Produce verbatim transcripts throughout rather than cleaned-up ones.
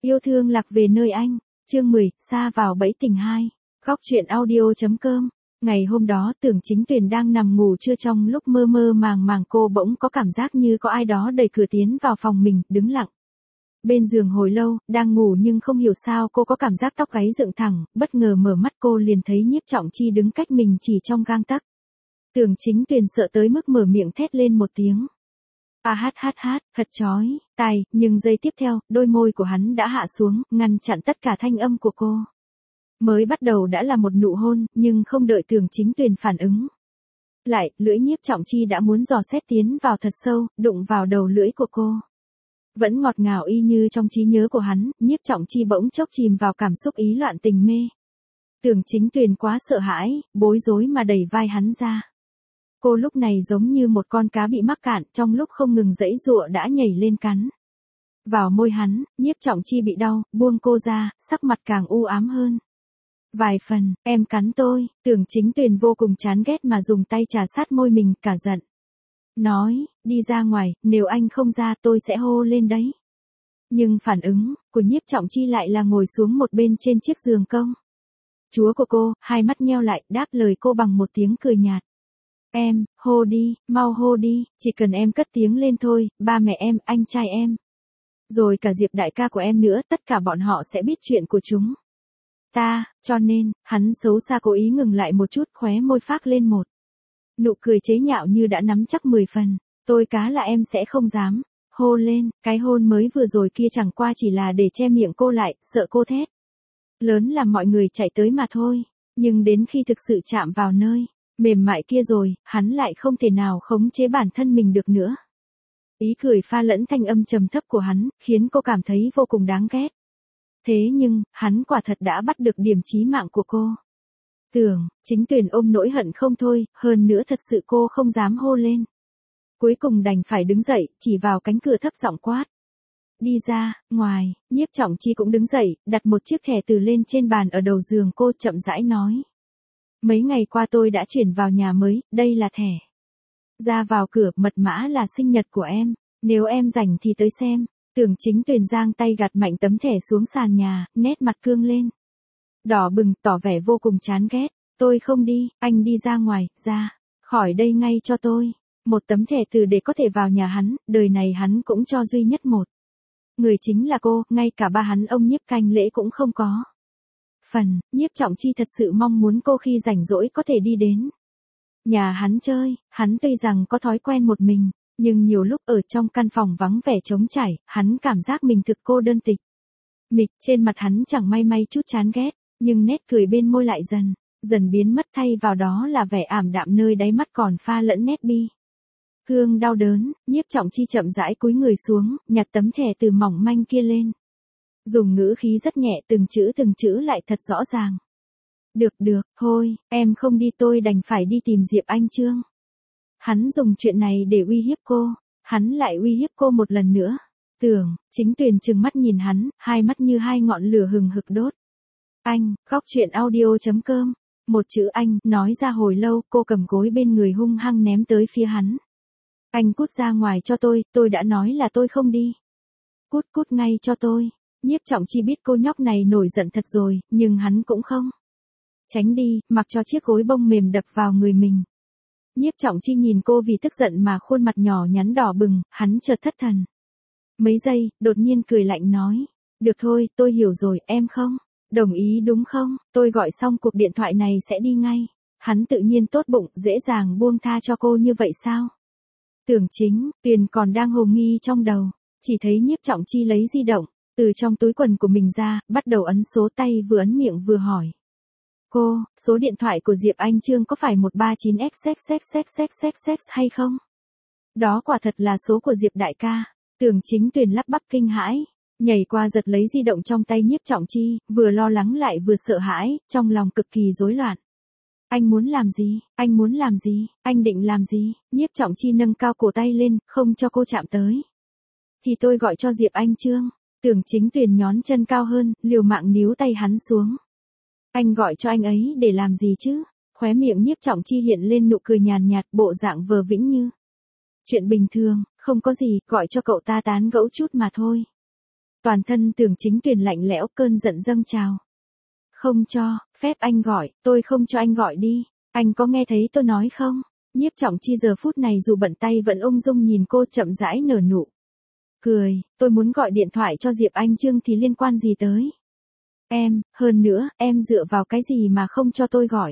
Yêu thương lạc về nơi anh. Chương mười, sa vào bẫy tình hai. Góc truyện audio.com. Ngày hôm đó Tưởng Chính Tuyền đang nằm ngủ trưa, trong lúc mơ mơ màng màng cô bỗng có cảm giác như có ai đó đẩy cửa tiến vào phòng mình, đứng lặng bên giường hồi lâu, đang ngủ nhưng không hiểu sao cô có cảm giác tóc gáy dựng thẳng, bất ngờ mở mắt cô liền thấy Nhiếp Trọng Chi đứng cách mình chỉ trong gang tấc. Tưởng Chính Tuyền sợ tới mức mở miệng thét lên một tiếng. A hát hát hát, thật chói tai, nhưng giây tiếp theo, đôi môi của hắn đã hạ xuống, ngăn chặn tất cả thanh âm của cô. Mới bắt đầu đã là một nụ hôn, nhưng không đợi Tưởng Chính Tuyền phản ứng lại, lưỡi Nhiếp Trọng Chi đã muốn dò xét tiến vào thật sâu, đụng vào đầu lưỡi của cô. Vẫn ngọt ngào y như trong trí nhớ của hắn, Nhiếp Trọng Chi bỗng chốc chìm vào cảm xúc ý loạn tình mê. Tưởng Chính Tuyền quá sợ hãi, bối rối mà đẩy vai hắn ra. Cô lúc này giống như một con cá bị mắc cạn, trong lúc không ngừng giãy giụa đã nhảy lên cắn vào môi hắn. Nhiếp Trọng Chi bị đau, buông cô ra, sắc mặt càng u ám hơn vài phần. Em cắn tôi. Tưởng Chính Tuyền vô cùng chán ghét mà dùng tay trà sát môi mình, cả giận nói, đi ra ngoài, nếu anh không ra tôi sẽ hô lên đấy. Nhưng phản ứng của Nhiếp Trọng Chi lại là ngồi xuống một bên trên chiếc giường công chúa của cô, hai mắt nheo lại, đáp lời cô bằng một tiếng cười nhạt. Em, hô đi, mau hô đi, chỉ cần em cất tiếng lên thôi, ba mẹ em, anh trai em, rồi cả Diệp đại ca của em nữa, tất cả bọn họ sẽ biết chuyện của chúng ta, cho nên, hắn xấu xa cố ý ngừng lại một chút, khóe môi phác lên một nụ cười chế nhạo như đã nắm chắc mười phần. Tôi cá là em sẽ không dám hô lên, cái hôn mới vừa rồi kia chẳng qua chỉ là để che miệng cô lại, sợ cô thét lớn làm mọi người chạy tới mà thôi. Nhưng đến khi thực sự chạm vào nơi mềm mại kia rồi, hắn lại không thể nào khống chế bản thân mình được nữa. Ý cười pha lẫn thanh âm trầm thấp của hắn, khiến cô cảm thấy vô cùng đáng ghét. Thế nhưng, hắn quả thật đã bắt được điểm chí mạng của cô. Tưởng Chính Tuyền ôm nỗi hận không thôi, hơn nữa thật sự cô không dám hô lên. Cuối cùng đành phải đứng dậy, chỉ vào cánh cửa thấp giọng quát. Đi ra, ngoài. Nhiếp Trọng Chi cũng đứng dậy, đặt một chiếc thẻ từ lên trên bàn ở đầu giường cô, chậm rãi nói. Mấy ngày qua tôi đã chuyển vào nhà mới, đây là thẻ ra vào cửa, mật mã là sinh nhật của em, nếu em rảnh thì tới xem. Tưởng Chính Tuyền giang tay gạt mạnh tấm thẻ xuống sàn nhà, nét mặt cương lên đỏ bừng, tỏ vẻ vô cùng chán ghét. Tôi không đi, anh đi ra ngoài, ra khỏi đây ngay cho tôi. Một tấm thẻ từ để có thể vào nhà hắn, đời này hắn cũng cho duy nhất một người, chính là cô, ngay cả ba hắn ông Nhiếp Canh Lễ cũng không có phần. Nhiếp Trọng Chi thật sự mong muốn cô khi rảnh rỗi có thể đi đến nhà hắn chơi. Hắn tuy rằng có thói quen một mình, nhưng nhiều lúc ở trong căn phòng vắng vẻ trống trải, hắn cảm giác mình thực cô đơn tịch mịch. Trên mặt hắn chẳng may may chút chán ghét, nhưng nét cười bên môi lại dần dần biến mất, thay vào đó là vẻ ảm đạm nơi đáy mắt còn pha lẫn nét bi cương đau đớn. Nhiếp Trọng Chi chậm rãi cúi người xuống, nhặt tấm thẻ từ mỏng manh kia lên, dùng ngữ khí rất nhẹ, từng chữ từng chữ lại thật rõ ràng. Được được, thôi, em không đi tôi đành phải đi tìm Diệp Anh Trương. Hắn dùng chuyện này để uy hiếp cô, hắn lại uy hiếp cô một lần nữa. Tưởng Chính Tuyền trừng mắt nhìn hắn, hai mắt như hai ngọn lửa hừng hực đốt. Anh, góc truyện audio.com. Một chữ anh, nói ra hồi lâu, cô cầm gối bên người hung hăng ném tới phía hắn. Anh cút ra ngoài cho tôi, tôi đã nói là tôi không đi. Cút cút ngay cho tôi. Nhiếp Trọng Chi biết cô nhóc này nổi giận thật rồi, nhưng hắn cũng không tránh đi, mặc cho chiếc gối bông mềm đập vào người mình. Nhiếp Trọng Chi nhìn cô vì tức giận mà khuôn mặt nhỏ nhắn đỏ bừng, hắn chợt thất thần. Mấy giây, đột nhiên cười lạnh nói. Được thôi, tôi hiểu rồi, em không đồng ý đúng không? Tôi gọi xong cuộc điện thoại này sẽ đi ngay. Hắn tự nhiên tốt bụng, dễ dàng buông tha cho cô như vậy sao? Tưởng Chính Tuyền còn đang hồ nghi trong đầu, chỉ thấy Nhiếp Trọng Chi lấy di động từ trong túi quần của mình ra, bắt đầu ấn số, tay vừa ấn miệng vừa hỏi. Cô, số điện thoại của Diệp Anh Trương có phải một ba chín x x x x x x hay không? Đó quả thật là số của Diệp đại ca. Tưởng Chính Tuyền lắp bắp kinh hãi, nhảy qua giật lấy di động trong tay Nhiếp Trọng Chi, vừa lo lắng lại vừa sợ hãi, trong lòng cực kỳ rối loạn. Anh muốn làm gì? Anh muốn làm gì? Anh định làm gì? Nhiếp Trọng Chi nâng cao cổ tay lên, không cho cô chạm tới. Thì tôi gọi cho Diệp Anh Trương. Tưởng Chính Tuyền nhón chân cao hơn, liều mạng níu tay hắn xuống. Anh gọi cho anh ấy để làm gì chứ? Khóe miệng Nhiếp Trọng Chi hiện lên nụ cười nhàn nhạt, bộ dạng vờ vĩnh như chuyện bình thường, không có gì, gọi cho cậu ta tán gẫu chút mà thôi. Toàn thân Tưởng Chính Tuyền lạnh lẽo, cơn giận dâng trào. Không cho phép anh gọi, tôi không cho anh gọi đi. Anh có nghe thấy tôi nói không? Nhiếp Trọng Chi giờ phút này dù bận tay vẫn ung dung nhìn cô, chậm rãi nở nụ cười. Tôi muốn gọi điện thoại cho Diệp Anh Trương thì liên quan gì tới em, hơn nữa, em dựa vào cái gì mà không cho tôi gọi?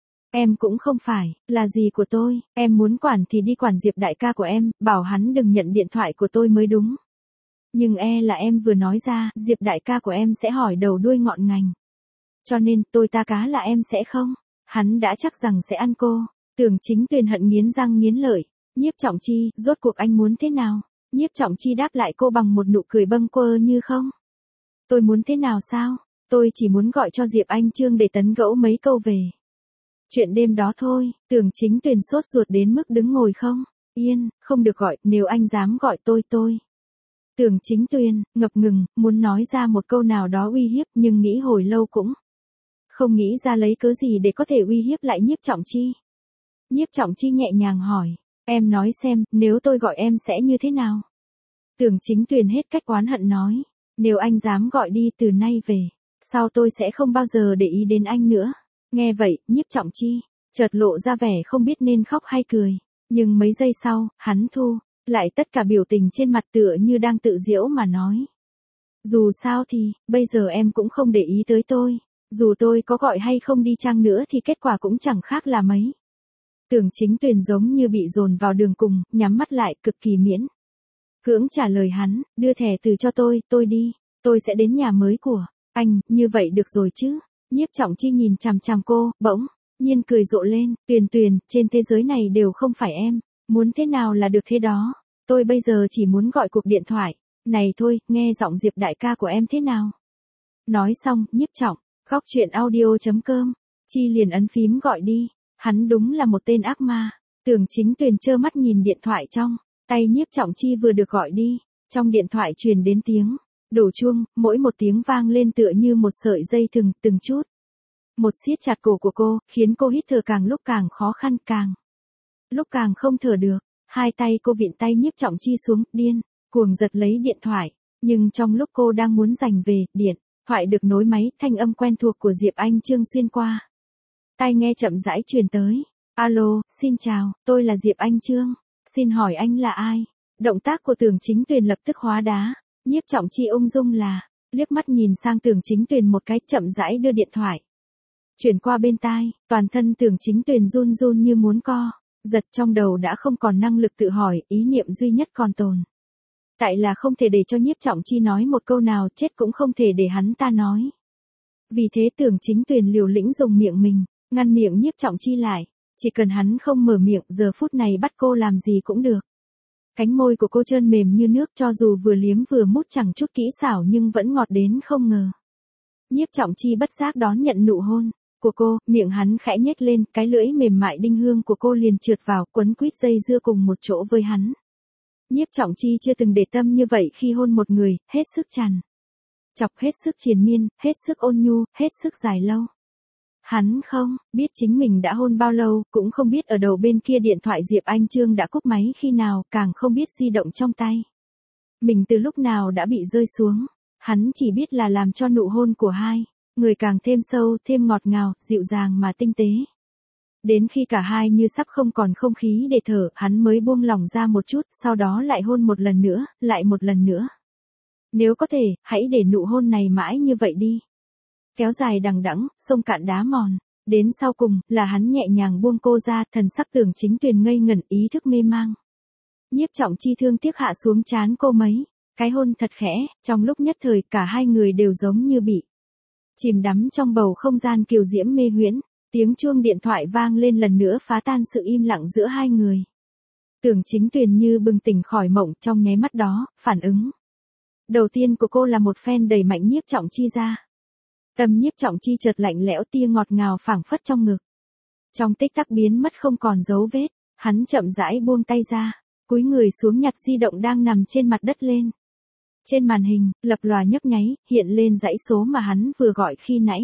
Em cũng không phải là gì của tôi, em muốn quản thì đi quản Diệp đại ca của em, bảo hắn đừng nhận điện thoại của tôi mới đúng. Nhưng e là em vừa nói ra, Diệp đại ca của em sẽ hỏi đầu đuôi ngọn ngành. Cho nên, tôi ta cá là em sẽ không. Hắn đã chắc rằng sẽ ăn cô. Tưởng Chính Tuyền hận nghiến răng nghiến lợi. Nhiếp Trọng Chi, rốt cuộc anh muốn thế nào? Nhiếp Trọng Chi đáp lại cô bằng một nụ cười bâng quơ như không. Tôi muốn thế nào sao? Tôi chỉ muốn gọi cho Diệp Anh Trương để tấn gẫu mấy câu về chuyện đêm đó thôi. Tưởng Chính Tuyền sốt ruột đến mức đứng ngồi không yên, không được gọi, nếu anh dám gọi tôi tôi. Tưởng Chính Tuyền, ngập ngừng, muốn nói ra một câu nào đó uy hiếp nhưng nghĩ hồi lâu cũng không nghĩ ra lấy cớ gì để có thể uy hiếp lại Nhiếp Trọng Chi. Nhiếp Trọng Chi nhẹ nhàng hỏi, em nói xem, nếu tôi gọi em sẽ như thế nào? Tưởng Chính Tuyền hết cách oán hận nói, nếu anh dám gọi đi từ nay về, sau tôi sẽ không bao giờ để ý đến anh nữa. Nghe vậy, Nhiếp Trọng Chi chợt lộ ra vẻ không biết nên khóc hay cười, nhưng mấy giây sau, hắn thu lại tất cả biểu tình trên mặt, tựa như đang tự giễu mà nói. Dù sao thì, bây giờ em cũng không để ý tới tôi. Dù tôi có gọi hay không đi chăng nữa thì kết quả cũng chẳng khác là mấy. Tưởng Chính Tuyền giống như bị dồn vào đường cùng, nhắm mắt lại, cực kỳ miễn cưỡng trả lời hắn, đưa thẻ từ cho tôi, tôi đi. Tôi sẽ đến nhà mới của anh, như vậy được rồi chứ. Nhiếp Trọng Chi nhìn chằm chằm cô, bỗng nhiên cười rộ lên, Tuyền Tuyền, trên thế giới này đều không phải em. Muốn thế nào là được thế đó. Tôi bây giờ chỉ muốn gọi cuộc điện thoại này thôi, nghe giọng Diệp đại ca của em thế nào. Nói xong, Nhiếp Trọng Góc truyện audio chấm com Chi liền ấn phím gọi đi. Hắn đúng là một tên ác ma. Tưởng Chính Tuyền trơ mắt nhìn điện thoại trong tay Nhiếp Trọng Chi vừa được gọi đi. Trong điện thoại truyền đến tiếng đổ chuông, mỗi một tiếng vang lên tựa như một sợi dây thừng, từng chút một siết chặt cổ của cô, khiến cô hít thở càng lúc càng khó khăn, càng lúc càng không thở được. Hai tay cô vịn tay Nhiếp Trọng Chi xuống, điên cuồng giật lấy điện thoại. Nhưng trong lúc cô đang muốn giành về, điện thoại được nối máy, thanh âm quen thuộc của Diệp Anh Trương xuyên qua tai nghe chậm rãi truyền tới. Alo, xin chào, tôi là Diệp Anh Trương. Xin hỏi anh là ai? Động tác của Tưởng Chính Tuyền lập tức hóa đá. Nhiếp Trọng Chi ung dung là liếc mắt nhìn sang Tưởng Chính Tuyền một cái, chậm rãi đưa điện thoại chuyển qua bên tai. Toàn thân Tưởng Chính Tuyền run run như muốn co giật, trong đầu đã không còn năng lực tự hỏi, ý niệm duy nhất còn tồn tại là không thể để cho Nhiếp Trọng Chi nói một câu nào, chết cũng không thể để hắn ta nói. Vì thế Tưởng Chính Tuyền liều lĩnh dùng miệng mình ngăn miệng Nhiếp Trọng Chi lại. Chỉ cần hắn không mở miệng, giờ phút này bắt cô làm gì cũng được. Cánh môi của cô trơn mềm như nước, cho dù vừa liếm vừa mút chẳng chút kỹ xảo nhưng vẫn ngọt đến không ngờ. Nhiếp Trọng Chi bất giác đón nhận nụ hôn của cô, miệng hắn khẽ nhếch lên, cái lưỡi mềm mại đinh hương của cô liền trượt vào, quấn quýt dây dưa cùng một chỗ với hắn. Nhiếp Trọng Chi chưa từng để tâm như vậy khi hôn một người, hết sức chằn chọc, hết sức triền miên, hết sức ôn nhu, hết sức dài lâu. Hắn không biết chính mình đã hôn bao lâu, cũng không biết ở đầu bên kia điện thoại Diệp Anh Trương đã cúp máy khi nào, càng không biết di động trong tay mình từ lúc nào đã bị rơi xuống. Hắn chỉ biết là làm cho nụ hôn của hai người càng thêm sâu, thêm ngọt ngào, dịu dàng mà tinh tế. Đến khi cả hai như sắp không còn không khí để thở, hắn mới buông lỏng ra một chút, sau đó lại hôn một lần nữa, lại một lần nữa. Nếu có thể, hãy để nụ hôn này mãi như vậy đi. Kéo dài đằng đẵng, sông cạn đá mòn. Đến sau cùng, là hắn nhẹ nhàng buông cô ra, thần sắc Tưởng Chính Tuyền ngây ngẩn, ý thức mê mang. Nhiếp Trọng Chi thương tiếc hạ xuống trán cô mấy cái hôn thật khẽ, trong lúc nhất thời cả hai người đều giống như bị chìm đắm trong bầu không gian kiều diễm mê huyễn. Tiếng chuông điện thoại vang lên lần nữa, phá tan sự im lặng giữa hai người. Tưởng Chính Tuyền như bừng tỉnh khỏi mộng, trong nháy mắt đó, phản ứng đầu tiên của cô là một phen đẩy mạnh Nhiếp Trọng Chi ra. Tâm Nhiếp Trọng Chi chợt lạnh lẽo, tia ngọt ngào phảng phất trong ngực. Trong tích tắc biến mất không còn dấu vết, hắn chậm rãi buông tay ra, cúi người xuống nhặt di động đang nằm trên mặt đất lên. Trên màn hình, lập lòa nhấp nháy, hiện lên dãy số mà hắn vừa gọi khi nãy.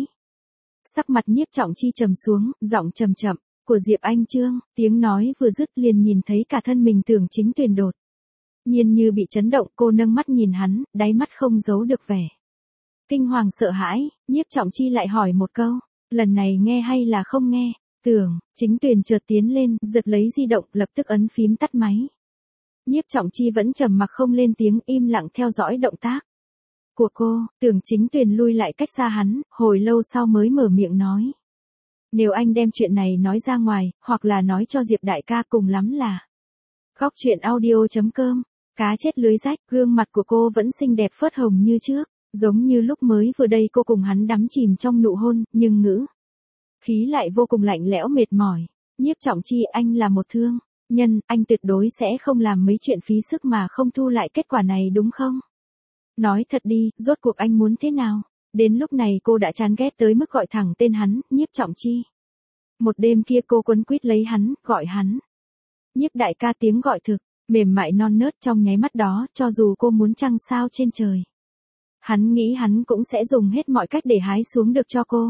Sắc mặt Nhiếp Trọng Chi trầm xuống, giọng trầm chậm của Diệp Anh Trương, tiếng nói vừa dứt liền nhìn thấy cả thân mình Tưởng Chính Tuyền đột Nhiên như bị chấn động, cô nâng mắt nhìn hắn, đáy mắt không giấu được vẻ kinh hoàng sợ hãi. Nhiếp Trọng Chi lại hỏi một câu, lần này nghe hay là không nghe? Tưởng Chính Tuyền chợt tiến lên, giật lấy di động, lập tức ấn phím tắt máy. Nhiếp Trọng Chi vẫn trầm mặc không lên tiếng, im lặng theo dõi động tác của cô. Tưởng Chính Tuyền lui lại cách xa hắn, hồi lâu sau mới mở miệng nói. Nếu anh đem chuyện này nói ra ngoài, hoặc là nói cho Diệp đại ca, cùng lắm là. Góc truyện audio chấm com, cá chết lưới rách, gương mặt của cô vẫn xinh đẹp phớt hồng như trước, giống như lúc mới vừa đây cô cùng hắn đắm chìm trong nụ hôn, nhưng ngữ khí lại vô cùng lạnh lẽo mệt mỏi. Nhiếp Trọng Chi, anh là một thương nhân, anh tuyệt đối sẽ không làm mấy chuyện phí sức mà không thu lại kết quả này đúng không? Nói thật đi, rốt cuộc anh muốn thế nào? Đến lúc này cô đã chán ghét tới mức gọi thẳng tên hắn, Nhiếp Trọng Chi. Một đêm kia cô quấn quýt lấy hắn, gọi hắn Nhiếp đại ca, tiếng gọi thực mềm mại non nớt. Trong nháy mắt đó, cho dù cô muốn trăng sao trên trời, hắn nghĩ hắn cũng sẽ dùng hết mọi cách để hái xuống được cho cô.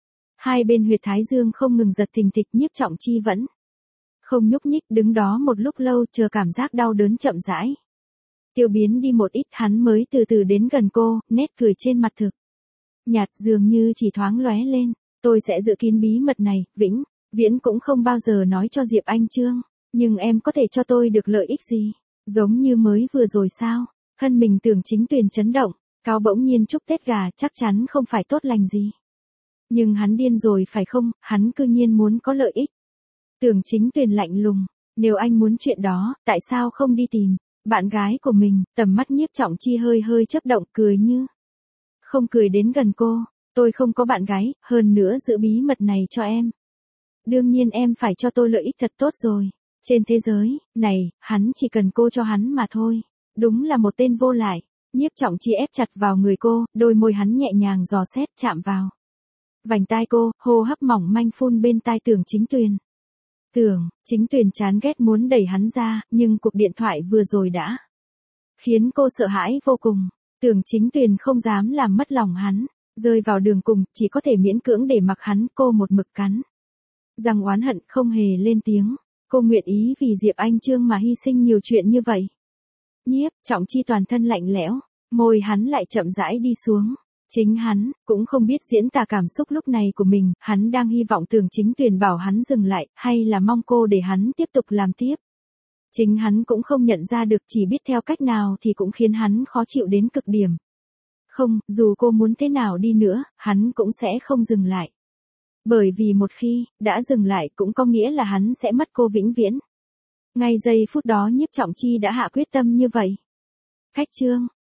Hai bên huyệt thái dương không ngừng giật thình thịch. Nhiếp Trọng Chi vẫn không nhúc nhích, đứng đó một lúc lâu, chờ cảm giác đau đớn chậm rãi tiêu biến đi một ít, hắn mới từ từ đến gần cô, nét cười trên mặt thực nhạt, dường như chỉ thoáng lóe lên. Tôi sẽ giữ kín bí mật này, vĩnh viễn cũng không bao giờ nói cho Diệp Anh Trương. Nhưng em có thể cho tôi được lợi ích gì? Giống như mới vừa rồi sao? Thân mình Tưởng Chính Tuyền chấn động, cao bỗng nhiên chúc Tết gà, chắc chắn không phải tốt lành gì. Nhưng hắn điên rồi phải không? Hắn cư nhiên muốn có lợi ích. Tưởng Chính Tuyền lạnh lùng, nếu anh muốn chuyện đó, tại sao không đi tìm bạn gái của mình? Tầm mắt Nhiếp Trọng Chi hơi hơi chớp động, cười như không cười đến gần cô. Tôi không có bạn gái, hơn nữa giữ bí mật này cho em. Đương nhiên em phải cho tôi lợi ích thật tốt rồi. Trên thế giới này, hắn chỉ cần cô cho hắn mà thôi. Đúng là một tên vô lại. Nhiếp Trọng Chi ép chặt vào người cô, đôi môi hắn nhẹ nhàng dò xét, chạm vào vành tai cô, hô hấp mỏng manh phun bên tai Tưởng Chính Tuyền. Tưởng Chính Tuyền chán ghét muốn đẩy hắn ra, nhưng cuộc điện thoại vừa rồi đã khiến cô sợ hãi vô cùng. Tưởng Chính Tuyền không dám làm mất lòng hắn, rơi vào đường cùng, chỉ có thể miễn cưỡng để mặc hắn. Cô một mực cắn răng oán hận, không hề lên tiếng. Cô nguyện ý vì Diệp Anh Trương mà hy sinh nhiều chuyện như vậy. Nhiếp Trọng Chi toàn thân lạnh lẽo, môi hắn lại chậm rãi đi xuống. Chính hắn cũng không biết diễn tả cảm xúc lúc này của mình, hắn đang hy vọng Tưởng Chính Tuyền bảo hắn dừng lại, hay là mong cô để hắn tiếp tục làm tiếp. Chính hắn cũng không nhận ra được, chỉ biết theo cách nào thì cũng khiến hắn khó chịu đến cực điểm. Không, dù cô muốn thế nào đi nữa, hắn cũng sẽ không dừng lại. Bởi vì một khi đã dừng lại cũng có nghĩa là hắn sẽ mất cô vĩnh viễn. Ngay giây phút đó Nhiếp Trọng Chi đã hạ quyết tâm như vậy. Khách chương